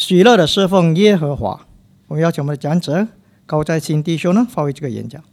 喜乐的侍奉耶和华。我们邀请我们的讲者高在新弟兄呢发挥这个演讲。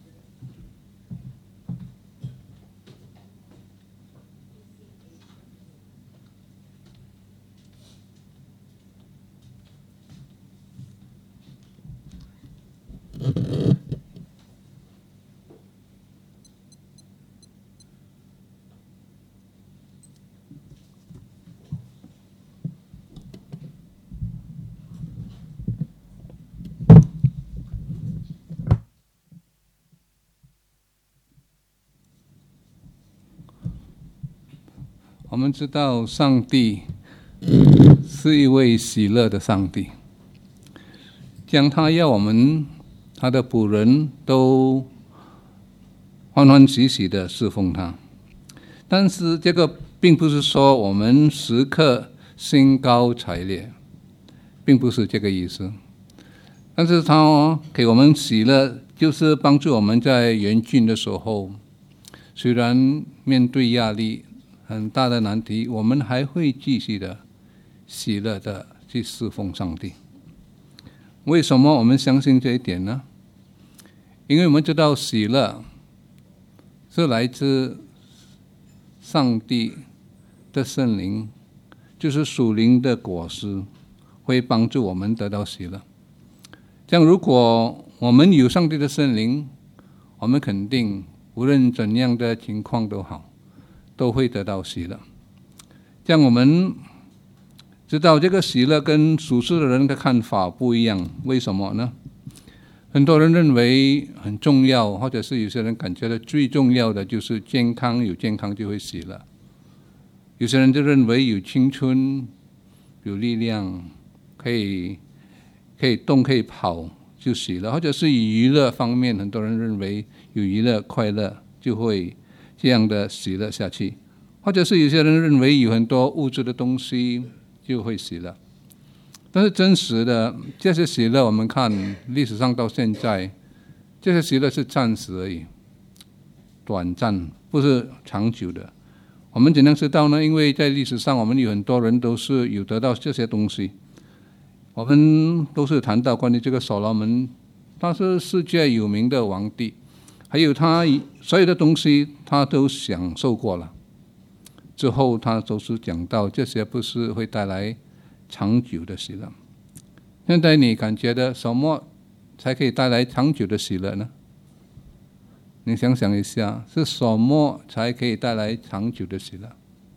我们知道上帝是一位喜乐的上帝，将他要我们他的仆人都欢欢喜喜的侍奉他。但是这个并不是说我们时刻兴高采烈，并不是这个意思。但是他给我们喜乐，就是帮助我们在严峻的时候，虽然面对压力很大的难题，我们还会继续的喜乐的去侍奉上帝。为什么我们相信这一点呢？因为我们知道喜乐是来自上帝的圣灵，就是属灵的果实，会帮助我们得到喜乐。这样，如果我们有上帝的圣灵，我们肯定无论怎样的情况都好，都会得到喜乐。这样我们知道这个喜乐跟属世的人的看法不一样，为什么呢？很多人认为很重要，或者是有些人感觉到最重要的就是健康，有健康就会喜乐。有些人就认为有青春、有力量，可以动可以跑就喜乐，或者是娱乐方面，很多人认为有娱乐快乐就会这样的喜乐下去，或者是有些人认为有很多物质的东西就会喜乐。但是真实的这些喜乐，我们看历史上到现在，这些喜乐是暂时而已，短暂，不是长久的。我们怎样知道呢？因为在历史上我们有很多人都是有得到这些东西。我们都是谈到关于这个所罗门，他是世界有名的皇帝，还有他所有的东西他都享受过了，之后他都是讲到这些不是会带来长久的喜乐。现在你感觉的什么才可以带来长久的喜乐呢？你想想一下，是什么才可以带来长久的喜乐？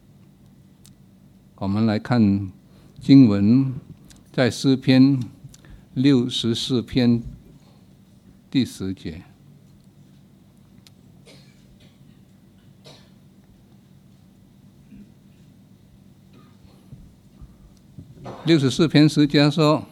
我们来看经文，在诗篇64篇第10节。64篇10节说，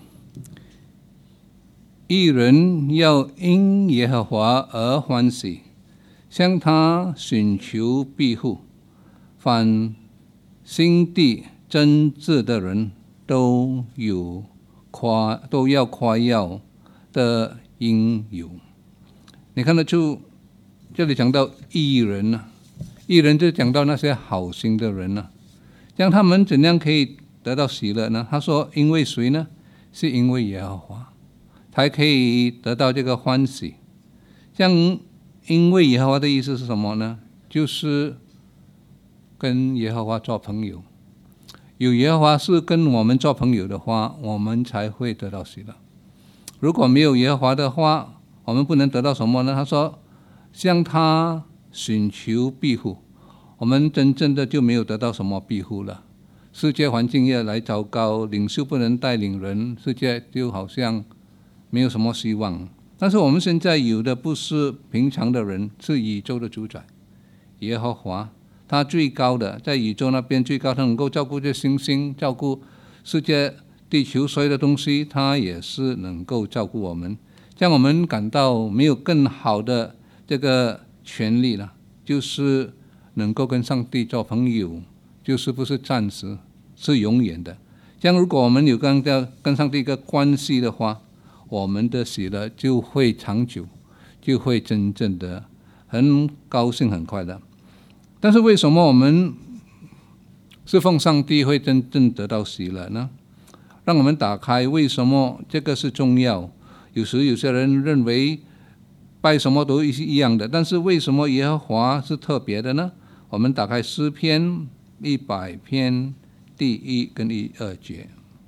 义人要因耶和华而欢喜，向他寻求庇护，凡心地真挚的人都要夸耀的应有。你看得出这里讲到义人啊，义人就讲到那些好心的人啊，这样他们怎样可以得到喜乐呢？他说因为谁呢？是因为耶和华才可以得到这个欢喜。这样因为耶和华的意思是什么呢？就是跟耶和华做朋友，有耶和华是跟我们做朋友的话，我们才会得到喜乐。如果没有耶和华的话，我们不能得到什么呢？他说向他寻求庇护，我们真正的就没有得到什么庇护了。世界环境越来越糟糕，领袖不能带领人，世界就好像没有什么希望。但是我们现在有的不是平常的人，是宇宙的主宰耶和华，他最高的，在宇宙那边最高，他能够照顾这星星，照顾世界地球所有的东西，他也是能够照顾我们。这样我们感到没有更好的这个权利了，就是能够跟上帝做朋友，就是不是暂时，是永远的。这样如果我们有跟上帝一个关系的话，我们的喜乐就会长久，就会真正的很高兴很快乐。但是为什么我们侍奉上帝会真正得到喜乐呢？ 让我们打开为什么这个是重要。有时有些人认为拜什么都是一样的，但是为什么耶和华是特别的呢？我们打开诗篇100篇第1跟第2节。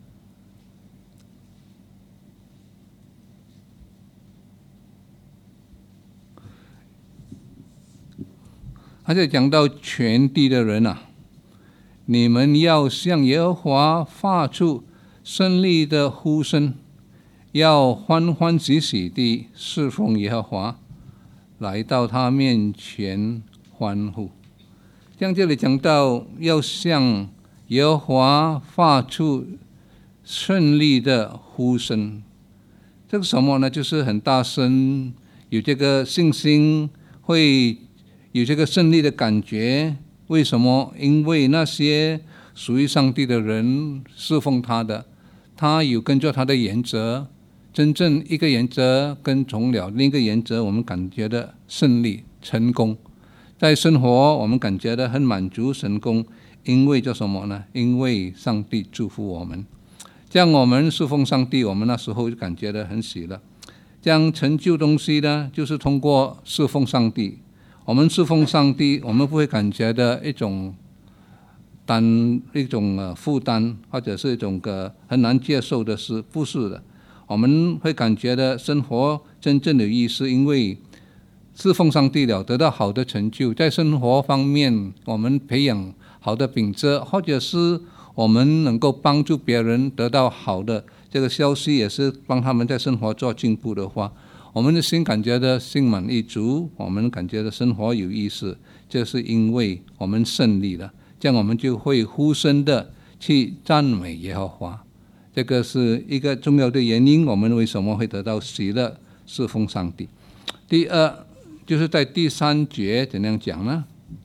他就讲到全地的人啊，你们要向耶和华发出胜利的呼声，要欢欢喜喜地侍奉耶和华，来到他面前欢呼。像这里讲到要向耶和华发出胜利的呼声，这个什么呢？就是很大声，有这个信心，会有这个胜利的感觉。为什么？因为那些属于上帝的人侍奉他的，他有跟着他的原则，真正一个原则跟从了，另一个原则我们感觉的胜利成功，在生活我们感觉的很满足成功。因为叫什么呢？因为上帝祝福我们，这样我们侍奉上帝，我们那时候就感觉的很喜乐。这样成就东西呢，就是通过侍奉上帝。我们侍奉上帝，我们不会感觉的一种负担，或者是一种很难接受的事，不是的。我们会感觉的生活真正的意思，因为侍奉上帝了，得到好的成就，在生活方面我们培养好的品质，或者是我们能够帮助别人得到好的这个消息，也是帮他们在生活做进步的话，我们的心感觉的心满意足，我们感觉的生活有意思，这是因为我们胜利了，这样我们就会呼声的去赞美耶和华。这个是一个重要的原因，我们为什么会得到喜乐侍奉上帝。第二，就是在第3节怎样讲呢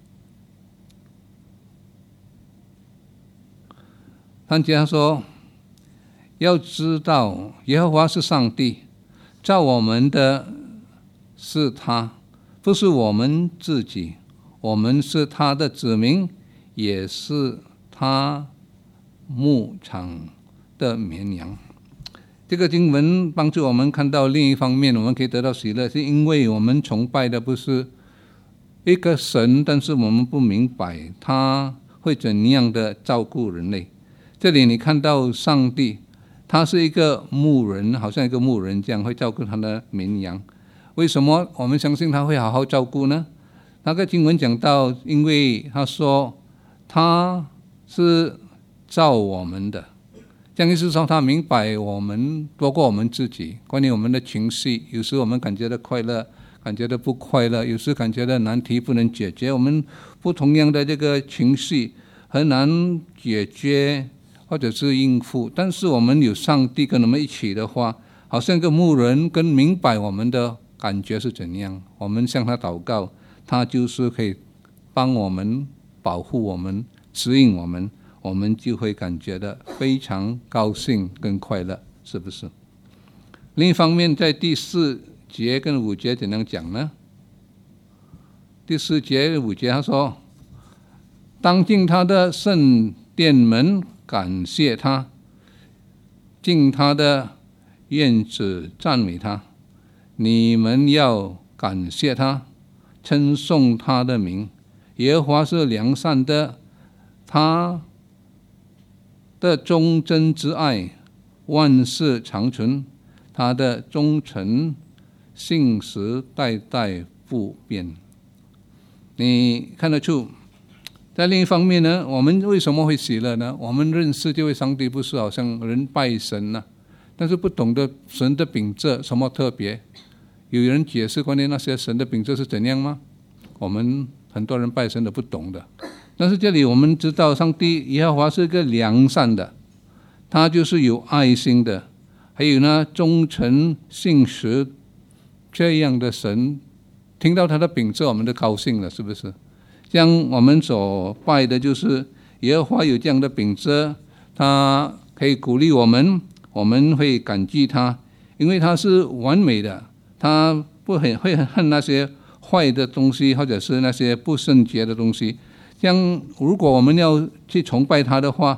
？3节他说，要知道耶和华是上帝，造我们的是他，不是我们自己，我们是他的子民，也是他牧场的绵羊。这个经文帮助我们看到另一方面，我们可以得到喜乐，是因为我们崇拜的不是一个神，但是我们不明白他会怎样的照顾人类。这里你看到上帝，他是一个牧人，好像一个牧人这样会照顾他的绵羊。为什么我们相信他会好好照顾呢？那个经文讲到，因为他说他是造我们的，这样意思说他明白我们多过我们自己，关于我们的情绪，有时我们感觉到快乐，感觉到不快乐，有时感觉到难题不能解决，我们不同样的这个情绪很难解决或者是应付，但是我们有上帝跟我们一起的话，好像一个牧人跟明白我们的感觉是怎样，我们向他祷告，他就是可以帮我们保护我们指引我们，我们就会感觉到非常高兴跟快乐，是不是？另一方面，在第4节跟5节怎样讲呢？第4节5节他说，当进他的圣殿门感谢他，进他的院子赞美他，你们要感谢他，称颂他的名。耶和华是良善的，他的忠贞之爱万世长存，他的忠诚信实代代不变。你看得出，在另一方面呢，我们为什么会喜乐呢？我们认识这位上帝不是好像人拜神啊，但是不懂得神的品质什么特别。有人解释关于那些神的品质是怎样吗？我们很多人拜神的不懂的。但是这里我们知道上帝耶和华是一个良善的，他就是有爱心的，还有呢忠诚信实这样的神，听到他的品质我们就高兴了，是不是？这样我们所拜的就是耶和华有这样的品质，他可以鼓励我们，我们会感激他，因为他是完美的，他不会恨那些坏的东西，或者是那些不圣洁的东西。这样如果我们要去崇拜他的话，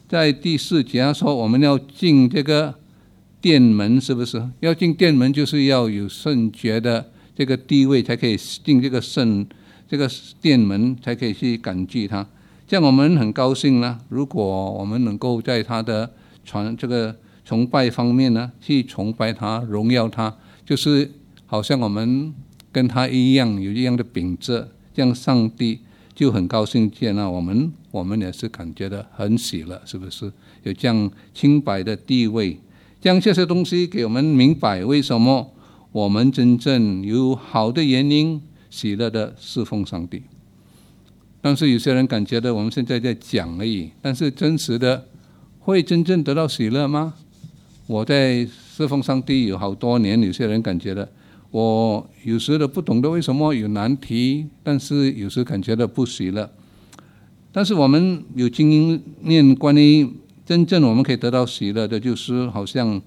在第4节他说我们要进这个殿门，是不是？要进殿门就是要有圣洁的这个地位，才可以进这个殿门，才可以去感激他。这样我们很高兴呢。如果我们能够在他的这个崇拜方面呢，去崇拜他、荣耀他，就是好像我们跟他一样有一样的品质，这样上帝就很高兴见到我们，我们也是感觉到很喜乐，是不是？有这样清白的地位，这样这些东西给我们明白为什么我们真正有好的原因喜乐的侍奉上帝。但是有些人感觉到我们现在在讲而已，但是真实的会真正得到喜乐吗？我在侍奉上帝有好多年，有些人感觉到我有时都不懂得为什么有难题，但是有时感觉到不喜乐。但是我们有经验关于真正我们可以得到喜乐的，就是好像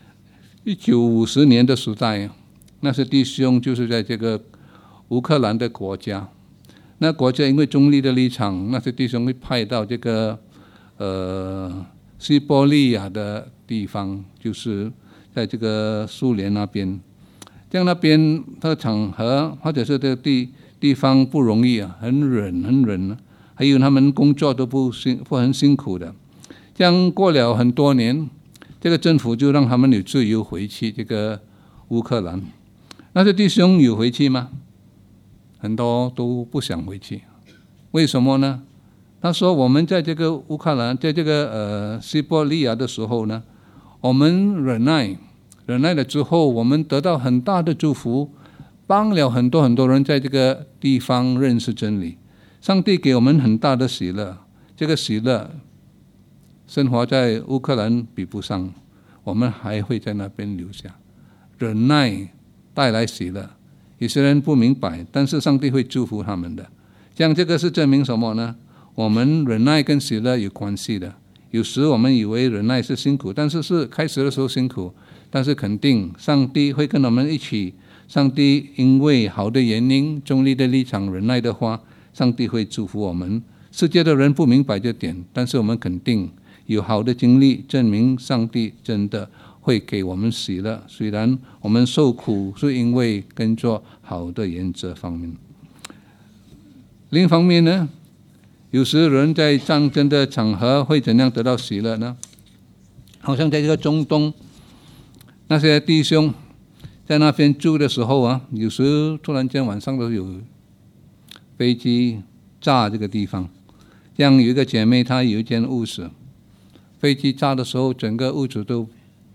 1950年的时代，那些弟兄就是在这个乌克兰的国家，那国家因为中立的立场，那些弟兄会派到这个西伯利亚的地方，就是在这个苏联那边。这样那边的场合或者是这个地方不容易啊，很冷，还有他们工作都不很辛苦的。这样过了很多年，这个政府就让他们有自由回去这个乌克兰。那些弟兄有回去吗？很多都不想回去。为什么呢？他说我们在这个乌克兰，在这个西伯利亚的时候呢，我们忍耐了之后，我们得到很大的祝福，帮了很多人在这个地方认识真理。上帝给我们很大的喜乐，这个喜乐生活在乌克兰比不上，我们还会在那边留下。忍耐带来喜乐，有些人不明白，但是上帝会祝福他们的。这样这个是证明什么呢？我们忍耐跟喜乐有关系的。有时我们以为忍耐是辛苦，但是是开始的时候辛苦，但是肯定上帝会跟我们一起。上帝因为好的原因，中立的立场忍耐的话，上帝会祝福我们。世界的人不明白这点，但是我们肯定有好的经历证明上帝真的会给我们喜乐，虽然我们受苦是因为跟着好的原则方面。另一方面呢，有时人在战争的场合会怎样得到喜乐呢？好像在这个中东，那些弟兄在那边住的时候啊，有时突然间晚上都有飞机炸这个地方。这样有一个姐妹，她有一间屋子，飞机炸的时候，整个屋子都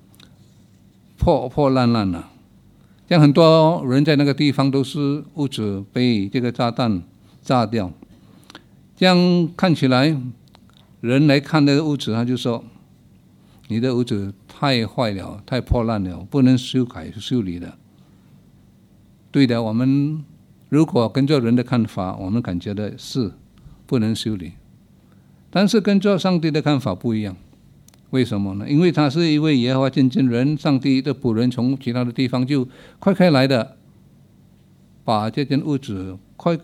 破烂了。这样很多人在那个地方都是屋子被这个炸弹炸掉。这样看起来，人来看那个屋子，他就说：“你的屋子太坏了，太破烂了，不能修理的。”对的，我们如果跟着人的看法，我们感觉的是不能修理。但是跟着上帝的看法不一样，为什么呢？因为他是一位耶和华见证人，上帝的仆人，从其他的地方就快来的，把这间屋子快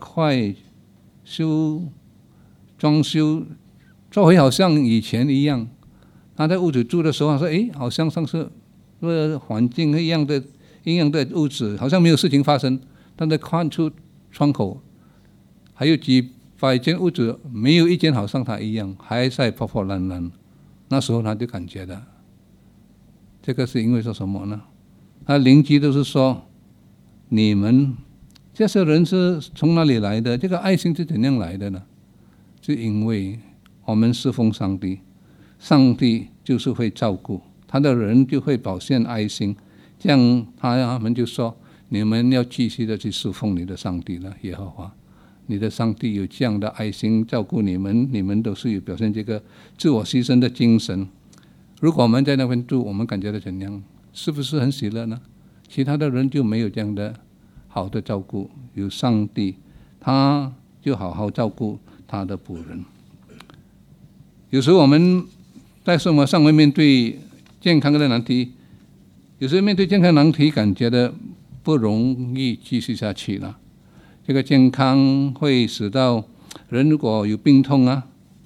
装修做回好像以前一样。他在屋子住的时候，他说：“好像上次环境一样的屋子，好像没有事情发生。但是看出窗口，还有几百间屋子，没有一间好像他一样，还在破烂烂。那时候他就感觉的，这个是因为说什么呢？他邻居都是说，你们这些人是从哪里来的？这个爱心是怎样来的呢？是因为我们侍奉上帝，上帝就是会照顾他的人，就会表现爱心。这样他们就说，你们要继续的去侍奉你的上帝了，耶和华，你的上帝有这样的爱心照顾你们，你们都是有表现这个自我牺牲的精神。如果我们在那边住，我们感觉到怎样？是不是很喜乐呢？其他的人就没有这样的好的照顾，有上帝，他就好好照顾他的仆人。有时候我们在生活上会面对健康的难题，有时候面对健康难题，感觉的不容易继续下去了。这个健康会使到人如果有病痛啊，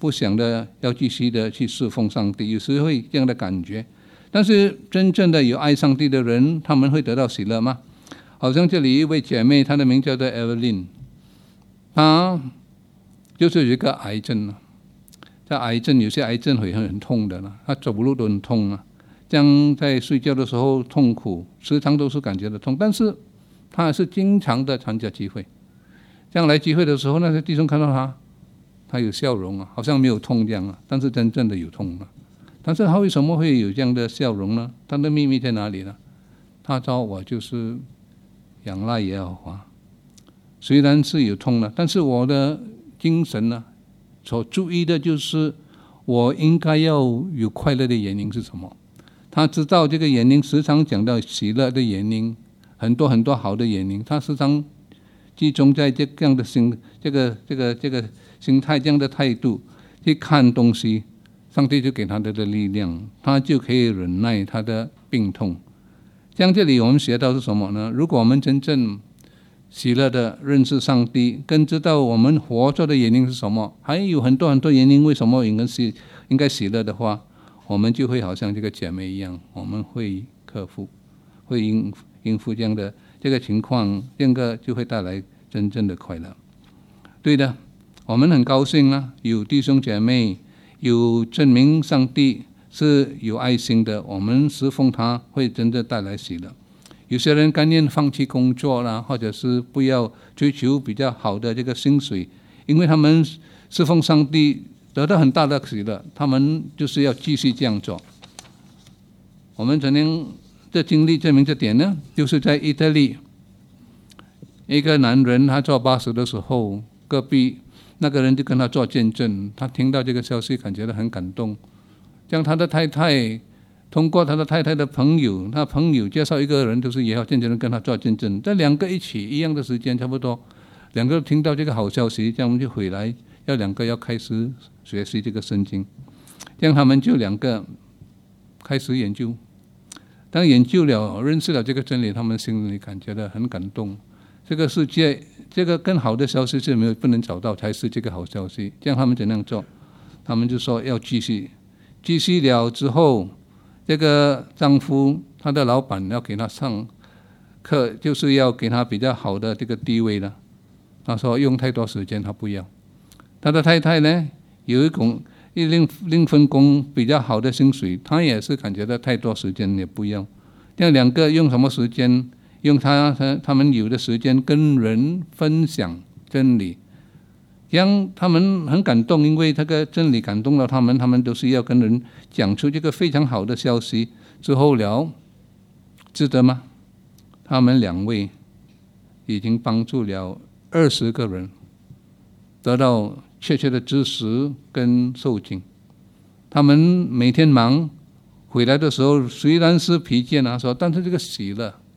不想的要继续的去侍奉上帝，有时会这样的感觉。但是真正的有爱上帝的人，他们会得到喜乐吗？好像这里一位姐妹，她的名叫做 Evelyn， 她就是有一个癌症了。这癌症有些癌症会很痛的了，她走路都很痛啊，这样在睡觉的时候痛苦，时常都是感觉到痛，但是她还是经常的参加聚会。这样来聚会的时候，那些弟兄看到她有笑容啊，好像没有痛这样啊，但是真正的有痛啊。但是他为什么会有这样的笑容呢？他的秘密在哪里呢？他说我就是仰赖耶和华，虽然是有痛了，但是我的精神呢，所注意的就是我应该要有快乐的原因是什么。他知道这个原因，时常讲到喜乐的原因，很多很多好的原因，他时常集中在这样的这个心态，这样的态度去看东西，上帝就给他的力量，他就可以忍耐他的病痛。这样这里我们学到是什么呢？如果我们真正喜乐的认识上帝，更知道我们活着的原因是什么，还有很多很多原因为什么应该喜乐的话，我们就会好像这个姐妹一样，我们会克服，会应付这样的这个情况，这个就会带来真正的快乐。对的，我们很高兴啊，有弟兄姐妹有证明上帝是有爱心的，我们侍奉他会真的带来喜乐。有些人甘愿放弃工作啦，或者是不要追求比较好的这个薪水，因为他们侍奉上帝得到很大的喜乐，他们就是要继续这样做。我们曾经的经历证明这点呢，就是在意大利，一个男人他坐巴士的时候，隔壁那个人就跟他做见证，他听到这个消息感觉到很感动，这样他的太太通过他的太太的朋友，他朋友介绍一个人，就是耶和华见证人跟他做见证，这两个一起一样的时间，差不多两个听到这个好消息，这样我们就回来，两个要开始学习这个圣经，这样他们就两个开始研究。当研究了认识了这个真理，他们心里感觉到很感动。这个世界这个更好的消息是没有不能找到，才是这个好消息。这样他们怎样做？他们就说要继续了之后，这个丈夫他的老板要给他上课，就是要给他比较好的这个地位了。他说用太多时间他不要。他的太太呢，有另份工比较好的薪水，他也是感觉到太多时间也不要。这样两个用什么时间？用他们有的时间跟人分享真理，这样他们很感动，因为这个真理感动了他们，他们都是要跟人讲出这个非常好的消息。之后了，值得吗？他们两位已经帮助了20个人得到确切的知识跟受精。他们每天忙回来的时候，虽然是疲倦啊，说，但是这个喜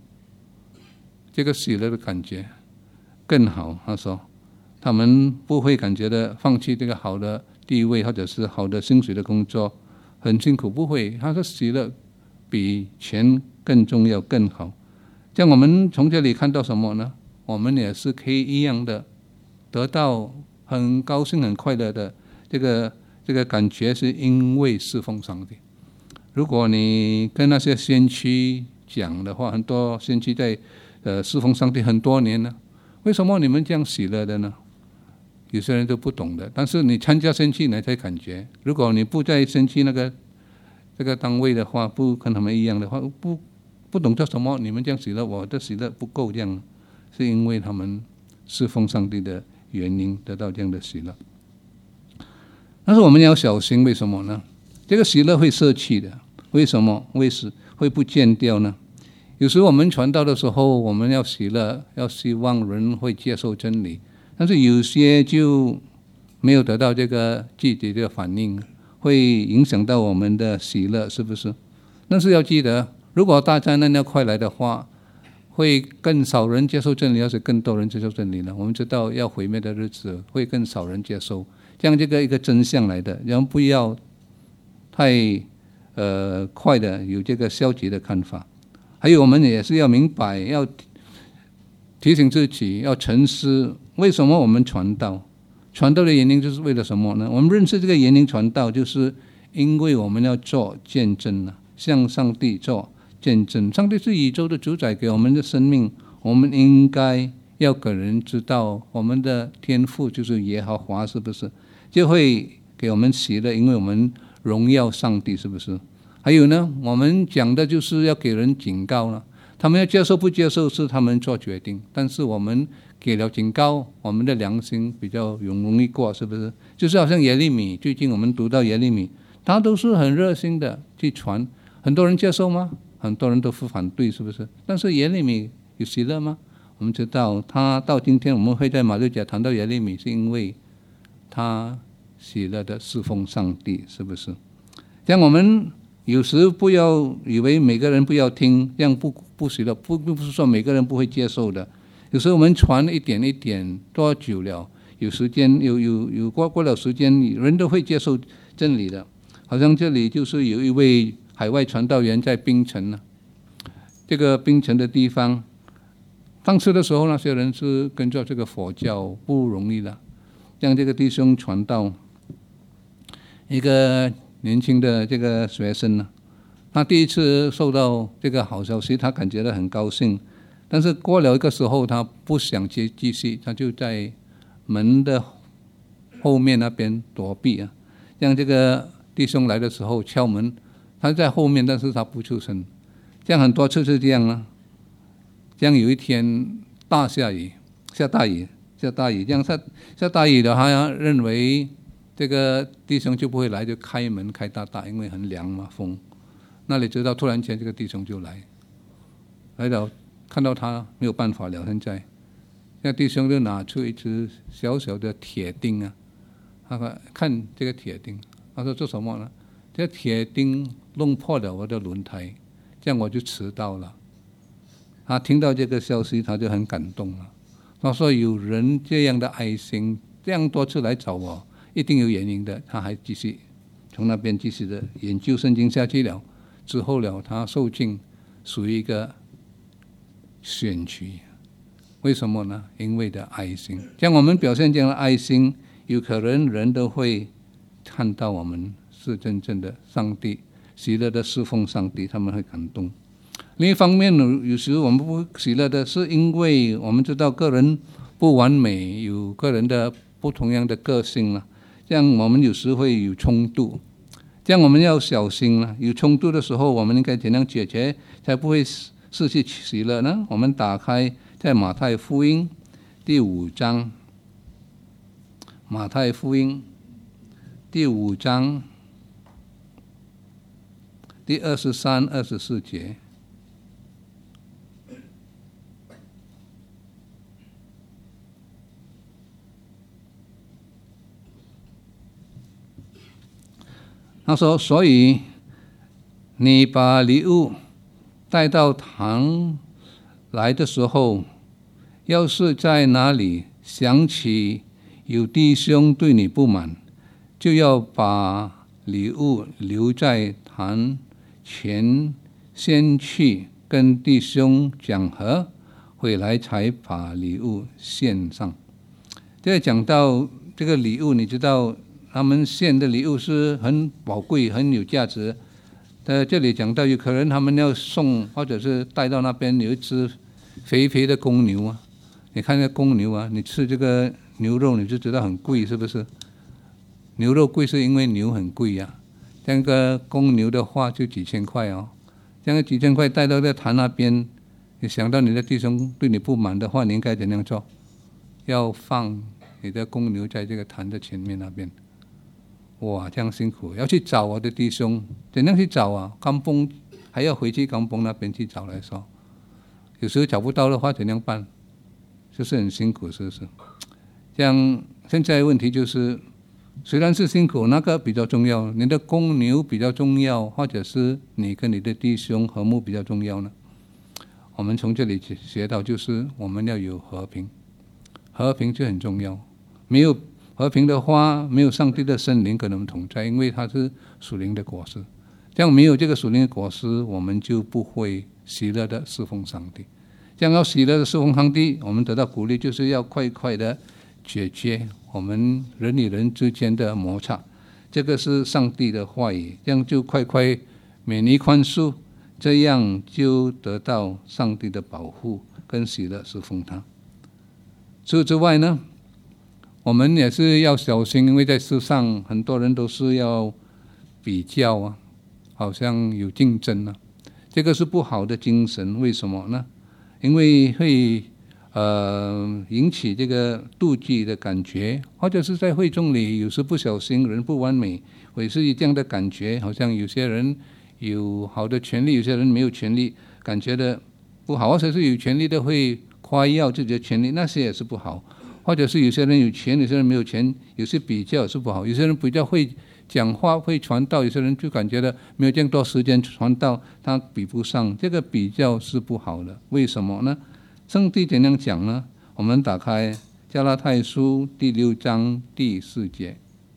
乐的感觉更好。他说他们不会感觉到放弃这个好的地位或者是好的薪水的工作很辛苦，不会。他说喜乐比钱更重要更好。这样我们从这里看到什么呢？我们也是可以一样的得到很高兴很快乐的这个感觉，是因为侍奉上帝。如果你跟那些先驱讲的话，很多先驱在侍奉上帝很多年了，为什么你们这样喜乐的呢？有些人都不懂的，但是你参加先驱你才感觉。如果你不在先驱这个单位的话，不跟他们一样的话，不懂叫什么你们这样喜乐，我的喜乐不够，这样是因为他们侍奉上帝的原因得到这样的喜乐。但是我们要小心，为什么呢？这个喜乐会舍弃的，为什么会不见掉呢？有时我们传道的时候，我们要喜乐，要希望人会接受真理，但是有些就没有得到这个积极的反应，会影响到我们的喜乐，是不是？但是要记得，如果大灾难要快来的话，会更少人接受真理，要是更多人接受真理呢？我们知道要毁灭的日子会更少人接受，这样这个一个真相来的，然后不要太快的有这个消极的看法。还有我们也是要明白，要提醒自己要沉思，为什么我们传道传道的原因就是为了什么呢？我们认识这个原因传道，就是因为我们要做见证了，向上帝做见证。上帝是宇宙的主宰，给我们的生命，我们应该要给人知道我们的天父就是耶和华，是不是？就会给我们喜乐，因为我们荣耀上帝，是不是？还有呢，我们讲的就是要给人警告了，他们要接受不接受是他们做决定，但是我们给了警告，我们的良心比较容易过，是不是？就是好像耶利米，最近我们读到耶利米，他都是很热心的去传，很多人接受吗？很多人都反对，是不是？但是耶利米有喜乐吗？我们知道他到今天我们会在马六甲谈到耶利米，是因为他喜乐的侍奉上帝，是不是？这样我们有时不要以为每个人不要听，这样不喜乐，并不是说每个人不会接受的。有时候我们传一点一点，多久了，有时间有过了时间，人都会接受真理的。好像这里就是有一位海外传道员在槟城呢，这个槟城的地方，当时的时候那些人是跟着这个佛教，不容易的。让这个弟兄传道，一个年轻的这个学生呢，他第一次受到这个好消息，他感觉到很高兴。但是过了一个时候，他不想继续，他就在门的后面那边躲避啊。让这个弟兄来的时候敲门，他在后面，但是他不出声。这样很多次是这样啊。这样有一天下大雨，这样下大雨的话，认为这个弟兄就不会来，就开门开大，因为很凉嘛，风。那你知道，突然间这个弟兄就来了。看到他没有办法了，现在那弟兄就拿出一只小小的铁钉啊，他说看这个铁钉，他说做什么呢？这个铁钉弄破了我的轮胎，这样我就迟到了。他听到这个消息，他就很感动了。他说有人这样的爱心，这样多次来找我，一定有原因的。他还继续从那边继续的研究圣经下去了。之后了，他受尽属于一个选区，为什么呢？因为的爱心。像我们表现这样的爱心，有可能人都会看到我们是真正的上帝，喜乐的侍奉上帝，他们会感动。另一方面呢，有时我们不喜乐的是因为我们知道个人不完美，有个人的不同样的个性了，这样我们有时会有冲突，这样我们要小心了。有冲突的时候，我们应该怎样解决，才不会失去喜乐呢？我们打开在马太福音第5章，马太福音第5章第23、24节。他说：“所以你把礼物带到堂来的时候，要是在哪里想起有弟兄对你不满，就要把礼物留在堂前，先去跟弟兄讲和，回来才把礼物献上。”这个讲到这个礼物，你知道他们献的礼物是很宝贵、很有价值。这里讲到有可能他们要送，或者是带到那边有一只肥肥的公牛啊。你看那公牛啊，你吃这个牛肉你就知道很贵，是不是？牛肉贵是因为牛很贵呀。这个公牛的话就几千块哦，这样几千块带到这坛那边，你想到你的弟兄对你不满的话，你应该怎样做？要放你的公牛在这个坛的前面那边。哇，这样辛苦，要去找我的弟兄，怎样去找啊？甘崩还要回去甘崩那边去找来说，有时候找不到的话怎样办？就是很辛苦，是不是？这样现在问题就是，虽然是辛苦，那个比较重要，你的公牛比较重要，或者是你跟你的弟兄和睦比较重要呢？我们从这里学到，就是我们要有和平，和平就很重要。没有和平的话，没有上帝的圣灵跟我们同在，因为它是属灵的果实。这样没有这个属灵的果实，我们就不会喜乐的侍奉上帝。这样要喜乐的侍奉上帝，我们得到鼓励，就是要快快的解决我们人与人之间的摩擦。这个是上帝的话语，这样就快快免于宽恕，这样就得到上帝的保护跟喜乐侍奉他。除此之外呢，我们也是要小心，因为在世上很多人都是要比较啊，好像有竞争啊，这个是不好的精神。为什么呢？因为会引起这个妒忌的感觉，或者是在会众里有时不小心，人不完美，会是这样的感觉，好像有些人有好的权利，有些人没有权利，感觉的不好，或者是有权利的会夸耀自己的权利，那些也是不好。或者是有些人有钱，有些人没有钱，有些比较也是不好。有些人比较会讲话，会传道，有些人就感觉到没有这样多时间传道，他比不上，这个比较是不好的。为什么呢？圣经怎样讲呢？我们打开加拉太书第6章第4节。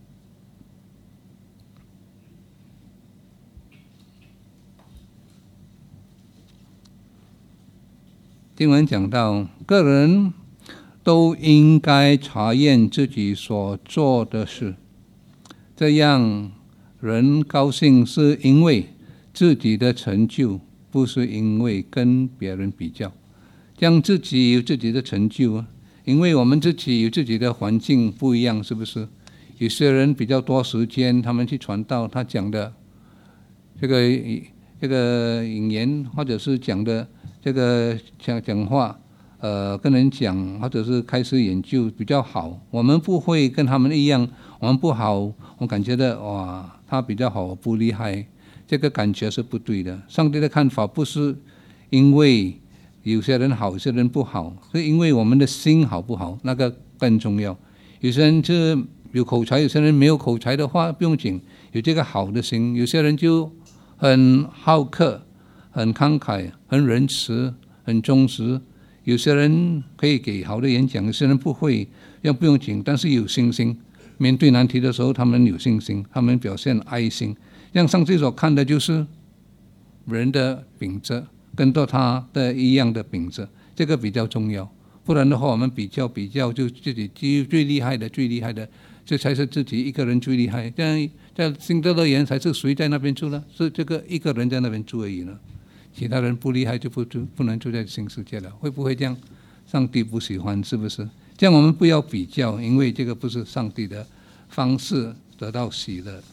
经文讲到，个人都应该查验自己所做的事，这样人高兴是因为自己的成就，不是因为跟别人比较。这样自己有自己的成就啊，因为我们自己有自己的环境不一样，是不是？有些人比较多时间，他们去传道，他讲的这个引言，或者是讲的这个讲话，跟人讲，或者是开始研究比较好。我们不会跟他们一样，我们不好，我感觉到哇，他比较好，我不厉害，这个感觉是不对的。上帝的看法不是因为有些人好，有些人不好，是因为我们的心好不好，那个更重要。有些人是有口才，有些人没有口才的话不用紧，有这个好的心。有些人就很好客，很慷慨，很仁慈，很忠实。有些人可以给好的演讲，有些人不会，要不用紧，但是有信心。面对难题的时候，他们有信心，他们表现爱心。像上帝所看的就是人的品质，跟到他的一样的品质，这个比较重要。不然的话，我们比较就自己最厉害的，这才是自己一个人最厉害。这样在新德乐园才是谁在那边住呢？是这个一个人在那边住而已呢。其他人不厉害就不能住在新世界了，会不会这样？上帝不喜欢，是不是？这样我们不要比较，因为这个不是上帝的方式得到喜乐。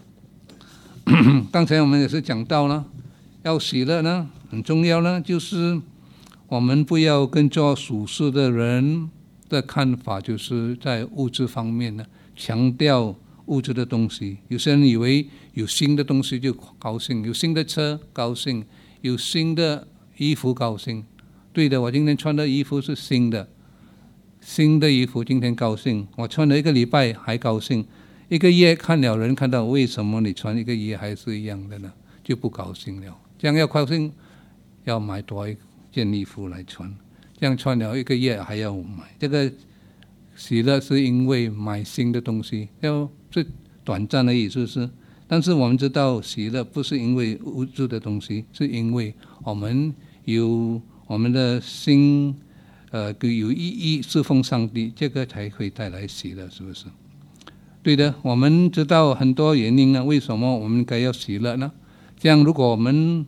刚才我们也是讲到了，要喜乐呢，很重要呢，就是我们不要跟做属世的人的看法，就是在物质方面呢，强调物质的东西。有些人以为有新的东西就高兴，有新的车高兴，有新的衣服高兴。对的，我今天穿的衣服是新的衣服，今天高兴。我穿了1个礼拜还高兴，1个月看了人看到为什么你穿1个月还是一样的呢？就不高兴了。这样要高兴，要买多1件衣服来穿。这样穿了1个月还要买。这个喜乐是因为买新的东西，是短暂而已，是不是？但是我们知道，喜乐不是因为物质的东西，是因为我们有我们的心，有意义侍奉上帝，这个才会带来喜乐，是不是？对的，我们知道很多原因呢，为什么我们该要喜乐呢？这样，如果我们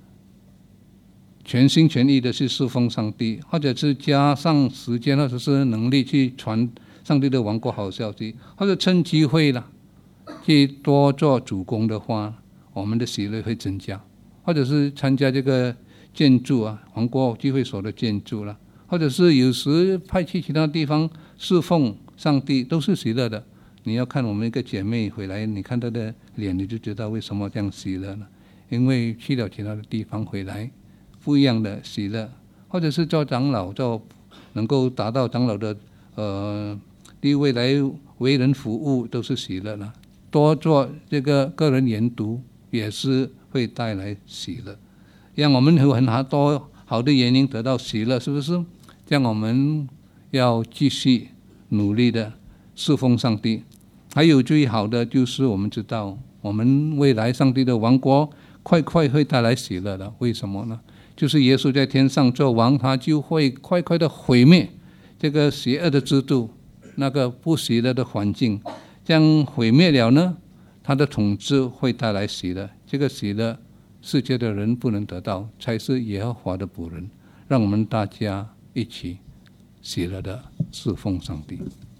全心全意的去侍奉上帝，或者是加上时间或者是能力去传上帝的王国好消息，或者趁机会了去多做主工的话，我们的喜乐会增加。或者是参加这个建筑啊，王国聚会所的建筑了，或者是有时派去其他地方侍奉上帝，都是喜乐的。你要看我们一个姐妹回来，你看她的脸，你就知道为什么这样喜乐了。因为去了其他的地方回来，不一样的喜乐。或者是做长老，能够达到长老的地位来为人服务，都是喜乐了。多做这个个人研读，也是会带来喜乐。让我们有很多好的原因得到喜乐，是不是？这样我们要继续努力的侍奉上帝。还有最好的就是我们知道，我们未来上帝的王国快快会带来喜乐的。为什么呢？就是耶稣在天上做王，他就会快快的毁灭这个邪恶的制度， 那个不喜乐的环境，将毁灭了呢，他的统治会带来喜乐。这个喜乐，世界的人不能得到，才是耶和华的仆人。让我们大家一起喜乐的侍奉上帝。